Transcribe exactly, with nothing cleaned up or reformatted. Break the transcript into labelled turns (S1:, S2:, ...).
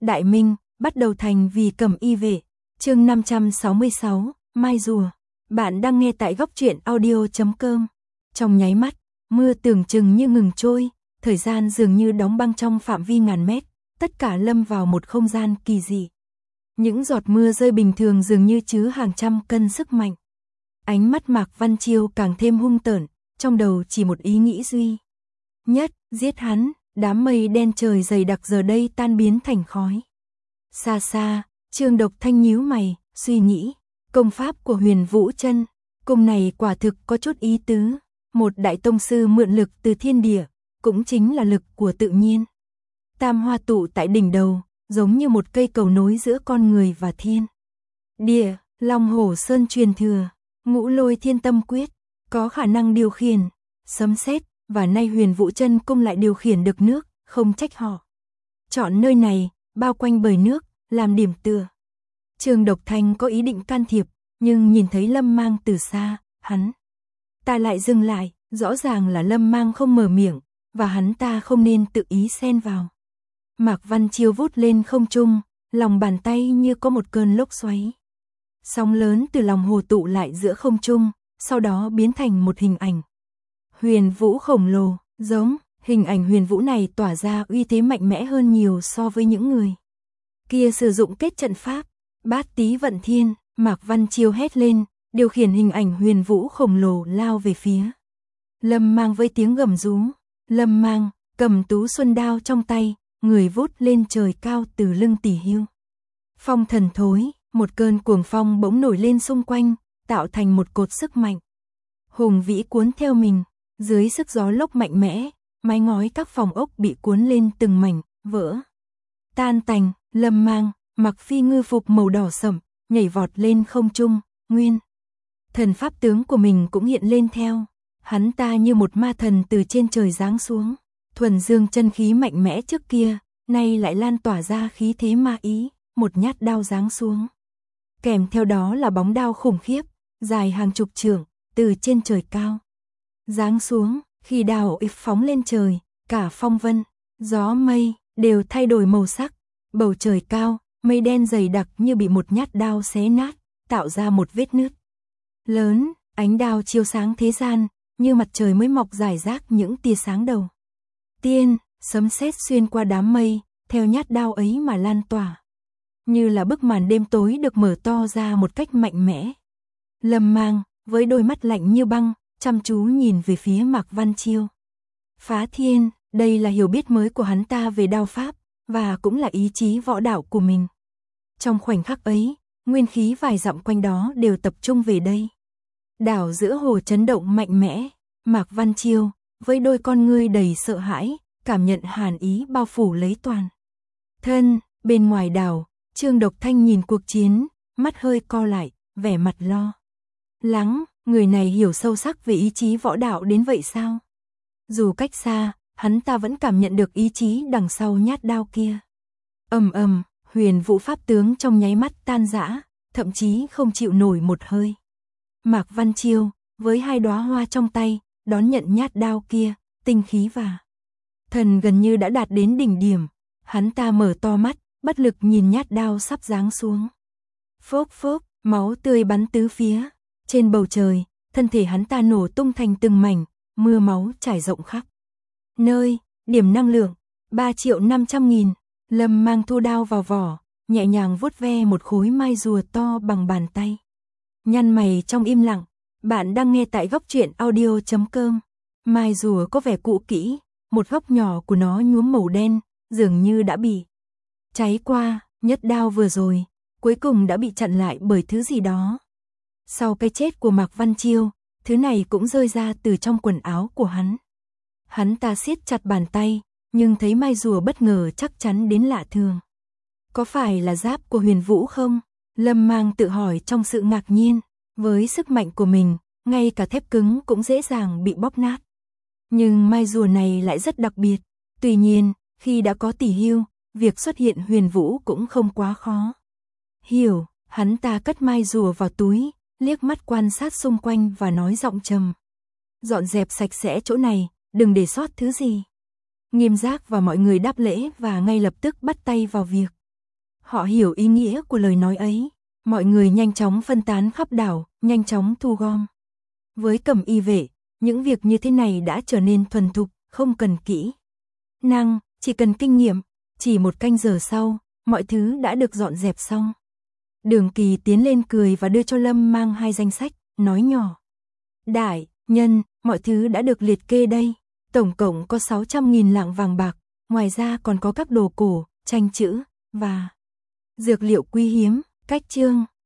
S1: Đại Minh, bắt đầu thành vì Cẩm Y vệ. Chương năm trăm sáu mươi sáu, Mai Rùa. Bạn đang nghe tại góc truyện audio chấm com. Trong nháy mắt, mưa tưởng chừng như ngừng trôi, thời gian dường như đóng băng trong phạm vi ngàn mét, tất cả lâm vào một không gian kỳ dị. Những giọt mưa rơi bình thường dường như chứa hàng trăm cân sức mạnh. Ánh mắt Mạc Văn Chiêu càng thêm hung tợn, trong đầu chỉ một ý nghĩ duy nhất, giết hắn. Đám mây đen trời dày đặc giờ đây tan biến thành khói. Xa xa, Trương Độc Thanh nhíu mày, suy nghĩ, công pháp của Huyền Vũ Chân, cung này quả thực có chút ý tứ, một đại tông sư mượn lực từ thiên địa, cũng chính là lực của tự nhiên. Tam hoa tụ tại đỉnh đầu, giống như một cây cầu nối giữa con người và thiên địa. Long Hổ Sơn truyền thừa, Ngũ Lôi Thiên Tâm Quyết, có khả năng điều khiển sấm sét, và nay Huyền Vũ Chân cung lại điều khiển được nước, không trách họ chọn nơi này, bao quanh bờ nước, làm điểm tựa. Trương Độc Thanh có ý định can thiệp, nhưng nhìn thấy Lâm Mang từ xa, hắn ta lại dừng lại, rõ ràng là Lâm Mang không mở miệng, và hắn ta không nên tự ý xen vào. Mạc Văn Chiêu vút lên không trung, lòng bàn tay như có một cơn lốc xoáy. Sóng lớn từ lòng hồ tụ lại giữa không trung, sau đó biến thành một hình ảnh Huyền Vũ khổng lồ, giống, hình ảnh Huyền Vũ này tỏa ra uy thế mạnh mẽ hơn nhiều so với những người kia sử dụng kết trận pháp. Bát Tý Vận Thiên, Mạc Văn Chiêu hét lên, điều khiển hình ảnh Huyền Vũ khổng lồ lao về phía Lâm Mang với tiếng gầm rú. Lâm Mang cầm Tú Xuân đao trong tay, người vút lên trời cao từ lưng Tỷ Hưu. Phong thần thối, một cơn cuồng phong bỗng nổi lên xung quanh, tạo thành một cột sức mạnh hùng vĩ cuốn theo mình. Dưới sức gió lốc mạnh mẽ, mái ngói các phòng ốc bị cuốn lên từng mảnh, vỡ tan tành. Lâm Mang mặc phi ngư phục màu đỏ sẫm, nhảy vọt lên không trung, nguyên thần pháp tướng của mình cũng hiện lên theo. Hắn ta như một ma thần từ trên trời giáng xuống, thuần dương chân khí mạnh mẽ trước kia, nay lại lan tỏa ra khí thế ma ý, một nhát đao giáng xuống. Kèm theo đó là bóng đao khủng khiếp, dài hàng chục trượng, từ trên trời cao giáng xuống. Khi đao ịp phóng lên trời, cả phong vân, gió mây đều thay đổi màu sắc. Bầu trời cao, mây đen dày đặc như bị một nhát đao xé nát, tạo ra một vết nứt lớn. Ánh đao chiếu sáng thế gian, như mặt trời mới mọc rải rác những tia sáng đầu tiên. Sấm sét xuyên qua đám mây, theo nhát đao ấy mà lan tỏa, như là bức màn đêm tối được mở to ra một cách mạnh mẽ. Lâm Mang với đôi mắt lạnh như băng, chăm chú nhìn về phía Mạc Văn Chiêu. Phá thiên, đây là hiểu biết mới của hắn ta về đao pháp, và cũng là ý chí võ đạo của mình. Trong khoảnh khắc ấy, nguyên khí vài dặm quanh đó đều tập trung về đây. Đảo giữa hồ chấn động mạnh mẽ, Mạc Văn Chiêu với đôi con ngươi đầy sợ hãi, cảm nhận hàn ý bao phủ lấy toàn thân. Bên ngoài đảo, Trương Độc Thanh nhìn cuộc chiến, mắt hơi co lại, vẻ mặt lo lắng. Người này hiểu sâu sắc về ý chí võ đạo đến vậy sao? Dù cách xa, hắn ta vẫn cảm nhận được ý chí đằng sau nhát đao kia. Ầm ầm, Huyền Vũ pháp tướng trong nháy mắt tan rã, thậm chí không chịu nổi một hơi. Mạc Văn Chiêu với hai đóa hoa trong tay, đón nhận nhát đao kia, tinh khí và thần gần như đã đạt đến đỉnh điểm. Hắn ta mở to mắt, bất lực nhìn nhát đao sắp giáng xuống. Phốc phốc, máu tươi bắn tứ phía. Trên bầu trời, thân thể hắn ta nổ tung thành từng mảnh, mưa máu trải rộng khắp nơi. Điểm năng lượng ba triệu năm trăm nghìn. Lâm Mang thu đao vào vỏ, nhẹ nhàng vuốt ve một khối mai rùa to bằng bàn tay, nhăn mày trong im lặng. Bạn đang nghe tại góc truyện audio chấm com. Mai rùa có vẻ cũ kỹ, một góc nhỏ của nó nhuốm màu đen, dường như đã bị cháy qua. Nhất đao vừa rồi, cuối cùng đã bị chặn lại bởi thứ gì đó. Sau cái chết của Mạc Văn Chiêu, thứ này cũng rơi ra từ trong quần áo của hắn. Hắn ta siết chặt bàn tay, nhưng thấy mai rùa bất ngờ chắc chắn đến lạ thường. Có phải là giáp của Huyền Vũ không? Lâm Mang tự hỏi trong sự ngạc nhiên. Với sức mạnh của mình, ngay cả thép cứng cũng dễ dàng bị bóp nát. Nhưng mai rùa này lại rất đặc biệt. Tuy nhiên, khi đã có Tỷ Hưu, việc xuất hiện Huyền Vũ cũng không quá khó hiểu. Hắn ta cất mai rùa vào túi, liếc mắt quan sát xung quanh và nói giọng trầm: dọn dẹp sạch sẽ chỗ này, đừng để sót thứ gì. Nghiêm Giác và mọi người đáp lễ và ngay lập tức bắt tay vào việc. Họ hiểu ý nghĩa của lời nói ấy. Mọi người nhanh chóng phân tán khắp đảo, nhanh chóng thu gom. Với Cẩm Y vệ, những việc như thế này đã trở nên thuần thục, không cần kỹ năng, chỉ cần kinh nghiệm. Chỉ một canh giờ sau, mọi thứ đã được dọn dẹp xong. Đường Kỳ tiến lên cười và đưa cho Lâm Mang hai danh sách, nói nhỏ. Đại nhân, mọi thứ đã được liệt kê đây. Tổng cộng có sáu trăm nghìn lạng vàng bạc, ngoài ra còn có các đồ cổ, tranh chữ, và dược liệu quý hiếm. Cách chương